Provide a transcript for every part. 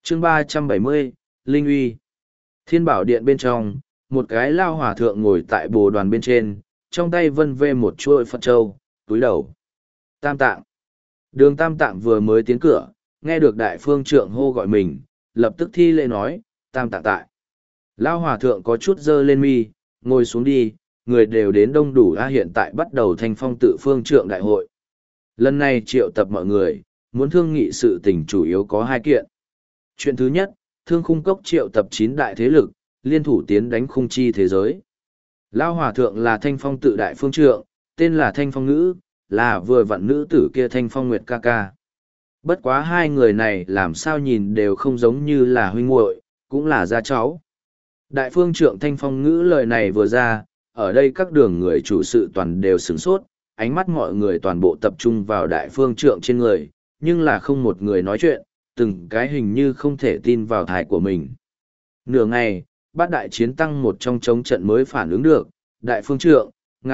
chương 370, Linh uy. Thiên bảo điện bên trong, một cái lao hòa thượng ngồi tại bồ đoàn bên trên, trong tay vân vê một chuôi Phật châu, túi đầu. Tam tạng. Đường Tam tạng vừa mới tiến cửa, nghe được đại phương trượng hô gọi mình, lập tức thi lễ nói, Tam tạng tại. Lao hòa thượng có chút dơ lên mi, ngồi xuống đi, người đều đến đông đủ hiện tại bắt đầu thanh phong tự phương trượng đại hội. Lần này triệu tập mọi người, muốn thương nghị sự tình chủ yếu có hai kiện. Chuyện thứ nhất, Thương Khung Cốc triệu tập 9 đại thế lực, liên thủ tiến đánh khung chi thế giới. Lao hòa thượng là thanh phong tự đại phương trượng, tên là Thanh Phong Ngữ, là vừa vặn nữ tử kia Thanh Phong Nguyệt ca ca. Bất quá hai người này làm sao nhìn đều không giống như là huynh muội, cũng là gia cháu. Đại phương trượng Thanh Phong Ngữ lời này vừa ra, ở đây các đường người chủ sự toàn đều sửng sốt, ánh mắt mọi người toàn bộ tập trung vào đại phương trượng trên người, nhưng là không một người nói chuyện, từng cái hình như không thể tin vào thải của mình. Nửa ngày, bát đại chiến tăng một trong chống trận mới phản ứng được, đại phương trượng,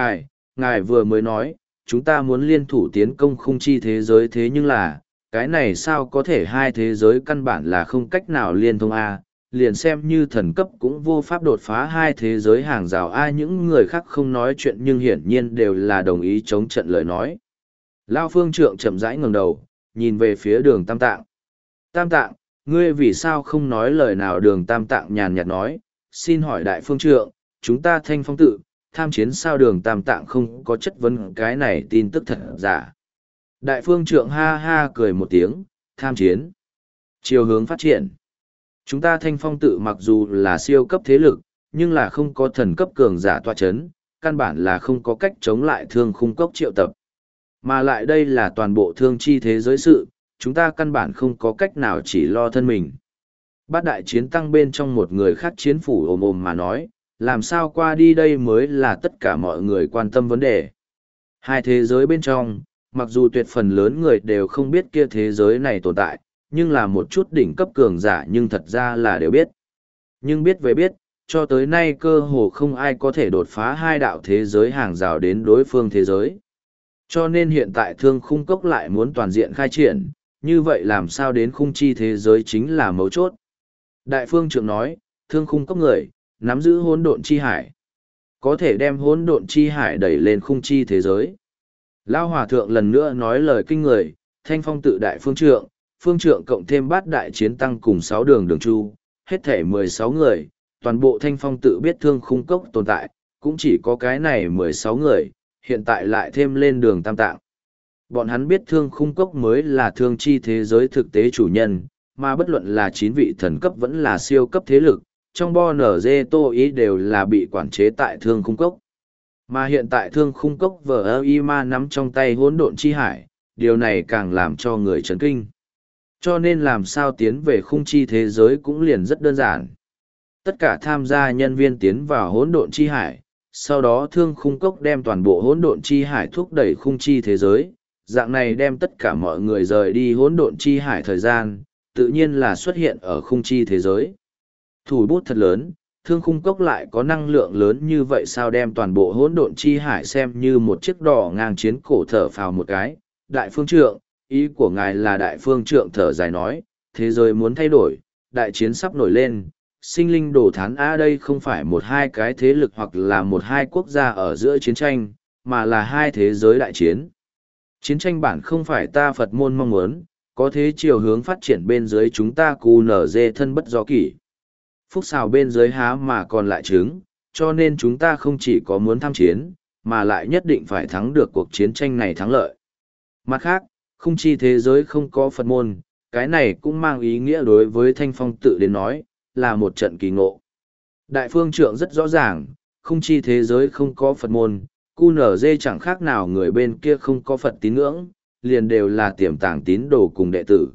ngài vừa mới nói, chúng ta muốn liên thủ tiến công khung chi thế giới thế nhưng là, cái này sao có thể hai thế giới căn bản là không cách nào liên thông A, liền xem như thần cấp cũng vô pháp đột phá hai thế giới hàng rào A, những người khác không nói chuyện nhưng hiển nhiên đều là đồng ý chống trận lời nói. Lao phương trượng chậm rãi ngẩng đầu, nhìn về phía đường Tam Tạng. Tam Tạng, ngươi vì sao không nói lời nào? Đường Tam Tạng nhàn nhạt nói, xin hỏi đại phương trượng, chúng ta thanh phong tự, tham chiến sao? Đường Tam Tạng không có chất vấn cái này tin tức thật giả. Đại phương trượng ha ha cười một tiếng, tham chiến. Chiều hướng phát triển. Chúng ta thanh phong tự mặc dù là siêu cấp thế lực, nhưng là không có thần cấp cường giả tọa chấn, căn bản là không có cách chống lại Thương Khung Cốc triệu tập. Mà lại đây là toàn bộ thương chi thế giới sự, chúng ta căn bản không có cách nào chỉ lo thân mình. Bát đại chiến tăng bên trong một người khác chiến phủ ồm ồm mà nói, làm sao qua đi đây mới là tất cả mọi người quan tâm vấn đề. Hai thế giới bên trong, mặc dù tuyệt phần lớn người đều không biết kia thế giới này tồn tại, nhưng là một chút đỉnh cấp cường giả nhưng thật ra là đều biết. Nhưng biết về biết, cho tới nay cơ hồ không ai có thể đột phá hai đạo thế giới hàng rào đến đối phương thế giới. Cho nên hiện tại Thương Khung Cốc lại muốn toàn diện khai triển, như vậy làm sao đến khung chi thế giới chính là mấu chốt. Đại phương trượng nói, Thương Khung Cốc người, nắm giữ hỗn độn chi hải. Có thể đem hỗn độn chi hải đẩy lên khung chi thế giới. Lao hòa thượng lần nữa nói lời kinh người, thanh phong tự đại phương trượng cộng thêm bát đại chiến tăng cùng 6 đường đường chu, hết thể 16 người, toàn bộ thanh phong tự biết Thương Khung Cốc tồn tại, cũng chỉ có cái này 16 người, hiện tại lại thêm lên đường Tam Tạng. Bọn hắn biết Thương Khung Cốc mới là thương chi thế giới thực tế chủ nhân, mà bất luận là 9 vị thần cấp vẫn là siêu cấp thế lực, trong Bo NG Tô Ý đều là bị quản chế tại Thương Khung Cốc. Mà hiện tại Thương Khung Cốc VIMA nắm trong tay hỗn độn chi hải, điều này càng làm cho người chấn kinh. Cho nên làm sao tiến về khung chi thế giới cũng liền rất đơn giản. Tất cả tham gia nhân viên tiến vào hỗn độn chi hải, sau đó Thương Khung Cốc đem toàn bộ hỗn độn chi hải thúc đẩy khung chi thế giới, dạng này đem tất cả mọi người rời đi hỗn độn chi hải thời gian, tự nhiên là xuất hiện ở khung chi thế giới. Thủ bút thật lớn, Thương Khung Cốc lại có năng lượng lớn như vậy sao? Đem toàn bộ hỗn độn chi hải xem như một chiếc đỏ ngang chiến cổ thở phào một cái. Đại phương trượng, ý của ngài là đại phương trượng thở dài nói, thế giới muốn thay đổi, đại chiến sắp nổi lên, sinh linh đổ thán đây không phải một hai cái thế lực hoặc là một hai quốc gia ở giữa chiến tranh, mà là hai thế giới đại chiến. Chiến tranh bản không phải ta Phật môn mong muốn, có thế chiều hướng phát triển bên dưới chúng ta cù nở dê thân bất do kỷ. Phúc xào bên dưới há mà còn lại trứng, cho nên chúng ta không chỉ có muốn tham chiến, mà lại nhất định phải thắng được cuộc chiến tranh này thắng lợi. Mặt khác, khung chi thế giới không có Phật môn, cái này cũng mang ý nghĩa đối với Thanh Phong tự đến nói, là một trận kỳ ngộ. Đại phương trượng rất rõ ràng, khung chi thế giới không có Phật môn, QNZ chẳng khác nào người bên kia không có Phật tín ngưỡng, liền đều là tiềm tàng tín đồ cùng đệ tử.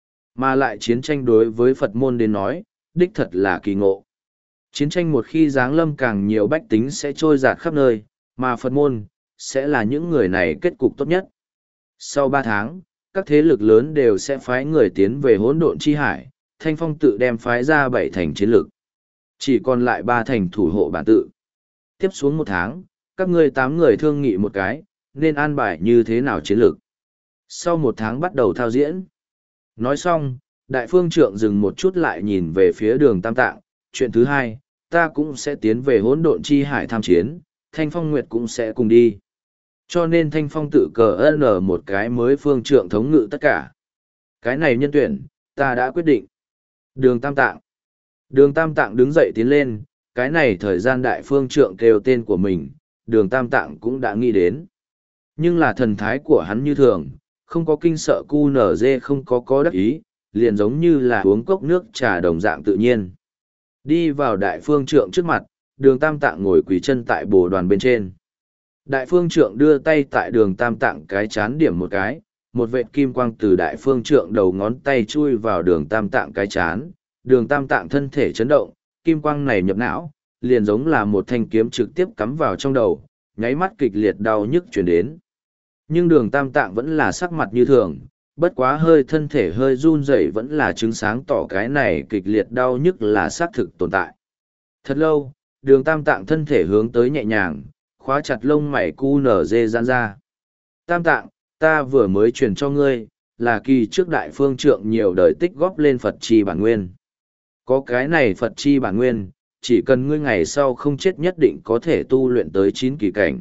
Mà lại chiến tranh đối với Phật môn đến nói, đích thật là kỳ ngộ. Chiến tranh một khi giáng lâm càng nhiều bách tính sẽ trôi dạt khắp nơi, mà Phật môn, sẽ là những người này kết cục tốt nhất. Sau 3 tháng, các thế lực lớn đều sẽ phái người tiến về hỗn độn chi hải, Thanh Phong tự đem phái ra 7 thành chiến lực. Chỉ còn lại 3 thành thủ hộ bản tự. Tiếp xuống 1 tháng, các ngươi 8 người thương nghị một cái, nên an bài như thế nào chiến lược. Sau 1 tháng bắt đầu thao diễn. Nói xong, Đại phương trượng dừng một chút lại nhìn về phía đường Tam Tạng. Chuyện thứ hai, ta cũng sẽ tiến về hỗn độn chi hải tham chiến, Thanh Phong Nguyệt cũng sẽ cùng đi. Cho nên Thanh Phong tự cờ ơn một cái mới phương trượng thống ngự tất cả. Cái này nhân tuyển, ta đã quyết định. Đường Tam Tạng. Đường Tam Tạng đứng dậy tiến lên, cái này thời gian đại phương trượng kêu tên của mình, đường Tam Tạng cũng đã nghĩ đến. Nhưng là thần thái của hắn như thường, không có kinh sợ cu nở dê không có đắc ý, liền giống như là uống cốc nước trà đồng dạng tự nhiên. Đi vào đại phương trượng trước mặt, đường Tam Tạng ngồi quỳ chân tại bồ đoàn bên trên. Đại phương trượng đưa tay tại đường Tam Tạng cái chán điểm một cái, một vệt kim quang từ đại phương trượng đầu ngón tay chui vào đường Tam Tạng cái chán, đường Tam Tạng thân thể chấn động, kim quang này nhập não, liền giống là một thanh kiếm trực tiếp cắm vào trong đầu, nháy mắt kịch liệt đau nhức chuyển đến. Nhưng đường Tam Tạng vẫn là sắc mặt như thường, bất quá hơi thân thể hơi run rẩy vẫn là chứng sáng tỏ cái này kịch liệt đau nhức là xác thực tồn tại. Thật lâu, đường Tam Tạng thân thể hướng tới nhẹ nhàng, khóa chặt lông mày cu nở dê giãn ra. Tam Tạng, ta vừa mới truyền cho ngươi, là kỳ trước đại phương trượng nhiều đời tích góp lên Phật chi bản nguyên. Có cái này Phật chi bản nguyên, chỉ cần ngươi ngày sau không chết nhất định có thể tu luyện tới 9 kỳ cảnh.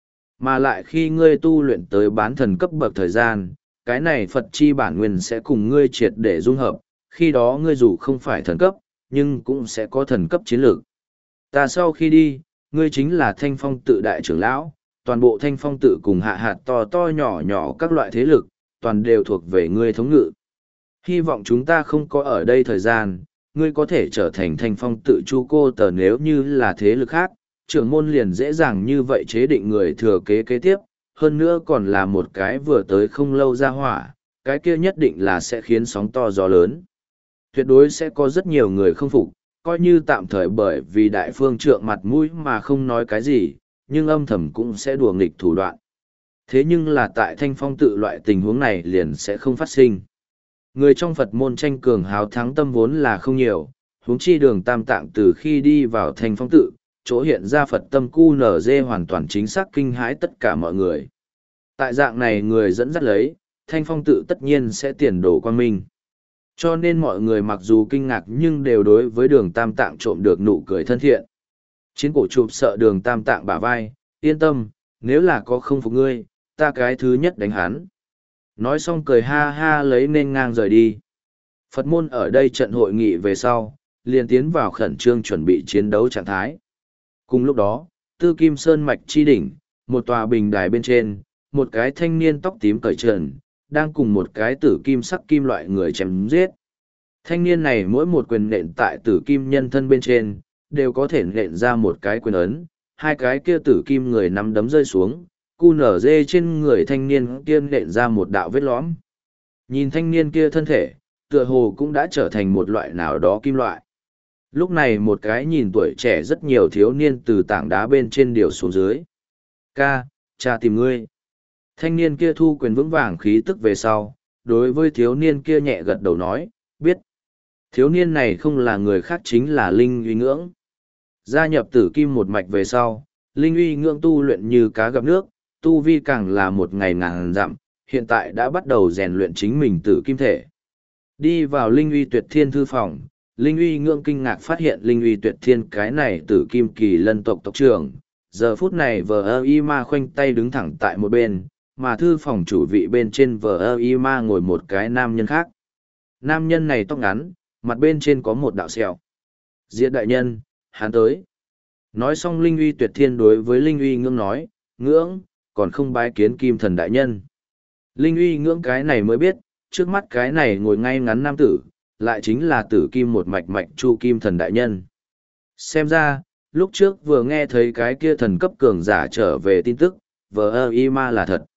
Mà lại khi ngươi tu luyện tới bán thần cấp bậc thời gian, cái này Phật chi bản nguyên sẽ cùng ngươi triệt để dung hợp, khi đó ngươi dù không phải thần cấp, nhưng cũng sẽ có thần cấp chiến lược. Ta sau khi đi, ngươi chính là Thanh Phong tự đại trưởng lão, toàn bộ Thanh Phong tự cùng hạ hạt to to nhỏ nhỏ các loại thế lực, toàn đều thuộc về ngươi thống ngự. Hy vọng chúng ta không có ở đây thời gian, ngươi có thể trở thành Thanh Phong tự chu cô tờ, nếu như là thế lực khác, trưởng môn liền dễ dàng như vậy chế định người thừa kế kế tiếp, hơn nữa còn là một cái vừa tới không lâu ra hỏa, cái kia nhất định là sẽ khiến sóng to gió lớn. Tuyệt đối sẽ có rất nhiều người không phục, coi như tạm thời bởi vì đại phương trượng mặt mũi mà không nói cái gì, nhưng âm thầm cũng sẽ đùa nghịch thủ đoạn. Thế nhưng là tại Thanh Phong tự loại tình huống này liền sẽ không phát sinh. Người trong Phật môn tranh cường hào thắng tâm vốn là không nhiều, huống chi đường Tam Tạng từ khi đi vào Thanh Phong tự, chỗ hiện ra Phật tâm cu nở dê hoàn toàn chính xác kinh hãi tất cả mọi người. Tại dạng này người dẫn dắt lấy, Thanh Phong tự tất nhiên sẽ tiền đồ quang minh. Cho nên mọi người mặc dù kinh ngạc nhưng đều đối với đường Tam Tạng trộm được nụ cười thân thiện. Chiến cổ chụp sợ đường Tam Tạng bả vai, yên tâm, nếu là có không phục ngươi, ta cái thứ nhất đánh hắn. Nói xong cười ha ha lấy nên ngang rời đi. Phật môn ở đây trận hội nghị về sau, liền tiến vào khẩn trương chuẩn bị chiến đấu trạng thái. Cùng lúc đó, Tư Kim Sơn Mạch chi đỉnh, một tòa bình đài bên trên, một cái thanh niên tóc tím cởi trần, đang cùng một cái tử kim sắc kim loại người chém giết. Thanh niên này mỗi một quyền nện tại tử kim nhân thân bên trên, đều có thể nện ra một cái quyền ấn, hai cái kia tử kim người nắm đấm rơi xuống, cu nở dê trên người thanh niên kia nện ra một đạo vết lõm. Nhìn thanh niên kia thân thể, tựa hồ cũng đã trở thành một loại nào đó kim loại. Lúc này một cái nhìn tuổi trẻ rất nhiều thiếu niên từ tảng đá bên trên điều xuống dưới. Ca, cha tìm ngươi. Thanh niên kia thu quyền vững vàng khí tức về sau, đối với thiếu niên kia nhẹ gật đầu nói, biết. Thiếu niên này không là người khác chính là Linh Uy Ngưỡng. Gia nhập tử kim một mạch về sau, Linh Uy Ngưỡng tu luyện như cá gặp nước, tu vi càng là một ngày ngàn dặm, hiện tại đã bắt đầu rèn luyện chính mình tử kim thể. Đi vào Linh Uy Tuyệt Thiên thư phòng, Linh Uy Ngưỡng kinh ngạc phát hiện Linh Uy Tuyệt Thiên cái này tử kim kỳ lân tộc tộc trưởng. Giờ phút này vờ ma khoanh tay đứng thẳng tại một bên, mà thư phòng chủ vị bên trên vờ ma ngồi một cái nam nhân khác. Nam nhân này tóc ngắn, mặt bên trên có một đạo sẹo. Diệt đại nhân, hắn tới. Nói xong Linh Uy Tuyệt Thiên đối với Linh Uy Ngưỡng nói, Ngưỡng, còn không bái kiến kim thần đại nhân. Linh Uy Ngưỡng cái này mới biết, trước mắt cái này ngồi ngay ngắn nam tử, lại chính là tử kim một mạch mạch chu kim thần đại nhân. Xem ra, lúc trước vừa nghe thấy cái kia thần cấp cường giả trở về tin tức, vờ ma là thật.